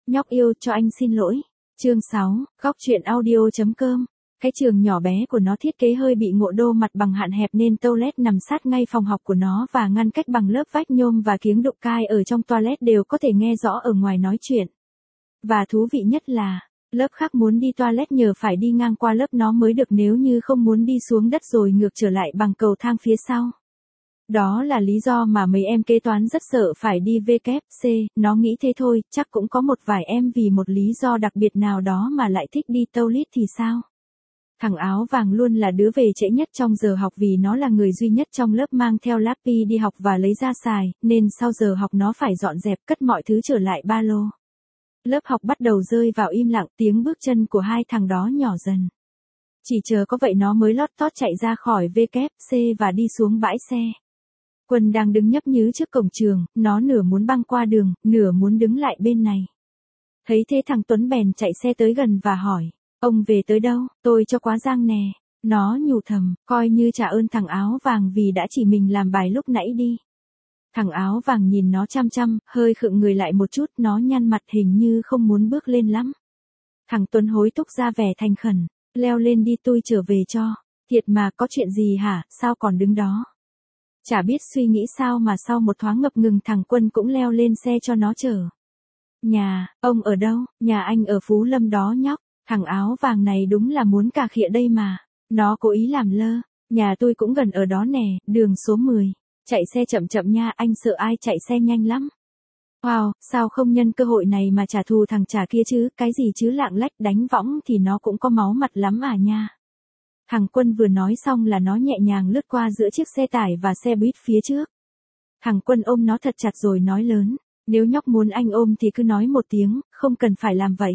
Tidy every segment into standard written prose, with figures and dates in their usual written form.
Nhóc yêu cho anh xin lỗi. Chương 6, góc truyện audio.com. Cái trường nhỏ bé của nó thiết kế hơi bị ngộ đô mặt bằng hạn hẹp nên toilet nằm sát ngay phòng học của nó và ngăn cách bằng lớp vách nhôm và kiếng đục cai ở trong toilet đều có thể nghe rõ ở ngoài nói chuyện. Và thú vị nhất là, lớp khác muốn đi toilet nhờ phải đi ngang qua lớp nó mới được, nếu như không muốn đi xuống đất rồi ngược trở lại bằng cầu thang phía sau. Đó là lý do mà mấy em kế toán rất sợ phải đi WC, nó nghĩ thế thôi, chắc cũng có một vài em vì một lý do đặc biệt nào đó mà lại thích đi toilet thì sao. Thằng áo vàng luôn là đứa về trễ nhất trong giờ học vì nó là người duy nhất trong lớp mang theo laptop đi học và lấy ra xài, nên sau giờ học nó phải dọn dẹp cất mọi thứ trở lại ba lô. Lớp học bắt đầu rơi vào im lặng, tiếng bước chân của hai thằng đó nhỏ dần. Chỉ chờ có vậy nó mới lót tót chạy ra khỏi WC và đi xuống bãi xe. Quân đang đứng nhấp nhứ trước cổng trường, nó nửa muốn băng qua đường, nửa muốn đứng lại bên này. Thấy thế thằng Tuấn bèn chạy xe tới gần và hỏi, ông về tới đâu, tôi cho quá giang nè. Nó nhủ thầm, coi như trả ơn thằng áo vàng vì đã chỉ mình làm bài lúc nãy đi. Thằng áo vàng nhìn nó chăm chăm, hơi khựng người lại một chút, nó nhăn mặt hình như không muốn bước lên lắm. Thằng Tuấn hối thúc ra vẻ thành khẩn, leo lên đi tôi trở về cho. Thiệt mà, có chuyện gì hả, sao còn đứng đó? Chả biết suy nghĩ sao mà sau một thoáng ngập ngừng thằng Quân cũng leo lên xe cho nó chở. Nhà, ông ở đâu? Nhà anh ở Phú Lâm đó nhóc. Thằng áo vàng này đúng là muốn cà khịa đây mà. Nó cố ý làm lơ. Nhà tôi cũng gần ở đó nè, đường số 10. Chạy xe chậm chậm nha, anh sợ ai chạy xe nhanh lắm. Wow, sao không nhân cơ hội này mà trả thù thằng chả kia chứ, cái gì chứ lạng lách đánh võng thì nó cũng có máu mặt lắm à nha. Thằng Quân vừa nói xong là nó nhẹ nhàng lướt qua giữa chiếc xe tải và xe buýt phía trước. Thằng Quân ôm nó thật chặt rồi nói lớn, nếu nhóc muốn anh ôm thì cứ nói một tiếng, không cần phải làm vậy.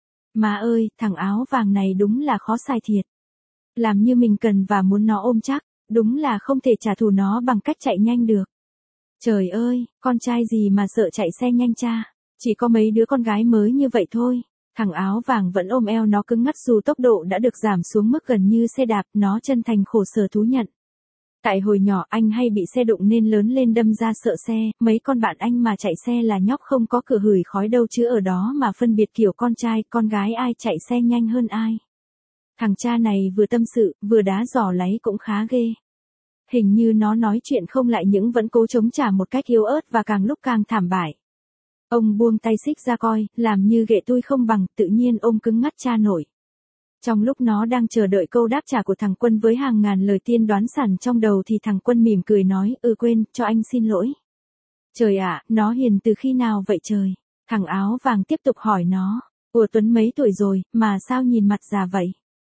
Má ơi, thằng áo vàng này đúng là khó sai thiệt. Làm như mình cần và muốn nó ôm chắc, đúng là không thể trả thù nó bằng cách chạy nhanh được. Trời ơi, con trai gì mà sợ chạy xe nhanh cha, chỉ có mấy đứa con gái mới như vậy thôi. Thằng áo vàng vẫn ôm eo nó cứng ngắc dù tốc độ đã được giảm xuống mức gần như xe đạp, nó chân thành khổ sở thú nhận. Tại hồi nhỏ anh hay bị xe đụng nên lớn lên đâm ra sợ xe, mấy con bạn anh mà chạy xe là nhóc không có cửa hửi khói đâu chứ ở đó mà phân biệt kiểu con trai, con gái ai chạy xe nhanh hơn ai. Thằng cha này vừa tâm sự, vừa đá giò láy cũng khá ghê. Hình như nó nói chuyện không lại nhưng vẫn cố chống trả một cách yếu ớt và càng lúc càng thảm bại. Ông buông tay xích ra coi, làm như ghệ tôi không bằng, tự nhiên ôm cứng ngắt cha nổi. Trong lúc nó đang chờ đợi câu đáp trả của thằng Quân với hàng ngàn lời tiên đoán sẵn trong đầu thì thằng Quân mỉm cười nói, quên, cho anh xin lỗi. Trời ạ, nó hiền từ khi nào vậy trời? Thằng áo vàng tiếp tục hỏi nó, Tuấn mấy tuổi rồi, mà sao nhìn mặt già vậy?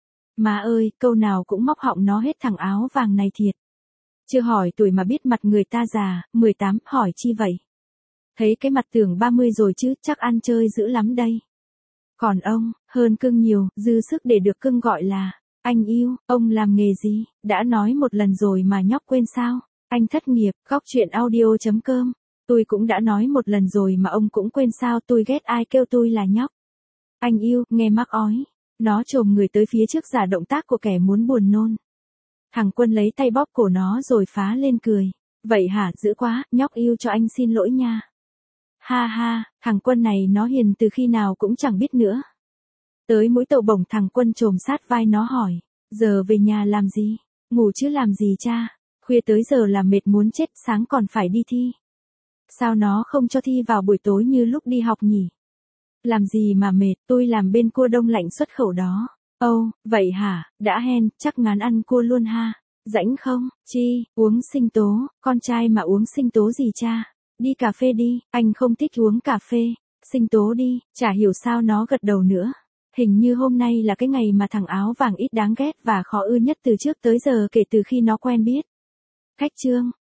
Má ơi, câu nào cũng móc họng nó hết thằng áo vàng này thiệt. Chưa hỏi tuổi mà biết mặt người ta già, 18, hỏi chi vậy? Thấy cái mặt tưởng 30 rồi chứ, chắc ăn chơi dữ lắm đây. Còn ông, hơn cưng nhiều, dư sức để được cưng gọi là, anh yêu, ông làm nghề gì, đã nói một lần rồi mà nhóc quên sao? Anh thất nghiệp, góc truyện audio.com. Tôi cũng đã nói một lần rồi mà ông cũng quên sao, tôi ghét ai kêu tôi là nhóc. Anh yêu, nghe mắc ói. Nó chồm người tới phía trước giả động tác của kẻ muốn buồn nôn. Thằng Quân lấy tay bóp cổ nó rồi phá lên cười. Vậy hả, dữ quá, nhóc yêu cho anh xin lỗi nha. Ha ha, thằng Quân này nó hiền từ khi nào cũng chẳng biết nữa. Tới mũi tàu bổng thằng Quân chồm sát vai nó hỏi, giờ về nhà làm gì? Ngủ chứ làm gì cha? Khuya tới giờ là mệt muốn chết, sáng còn phải đi thi. Sao nó không cho thi vào buổi tối như lúc đi học nhỉ? Làm gì mà mệt, tôi làm bên cua đông lạnh xuất khẩu đó. Vậy hả, đã hen, chắc ngán ăn cua luôn ha. Rãnh không, chi, uống sinh tố, con trai mà uống sinh tố gì cha? Đi cà phê đi, anh không thích uống cà phê. Sinh tố đi, chả hiểu sao nó gật đầu nữa. Hình như hôm nay là cái ngày mà thằng áo vàng ít đáng ghét và khó ưa nhất từ trước tới giờ kể từ khi nó quen biết. Khách trương,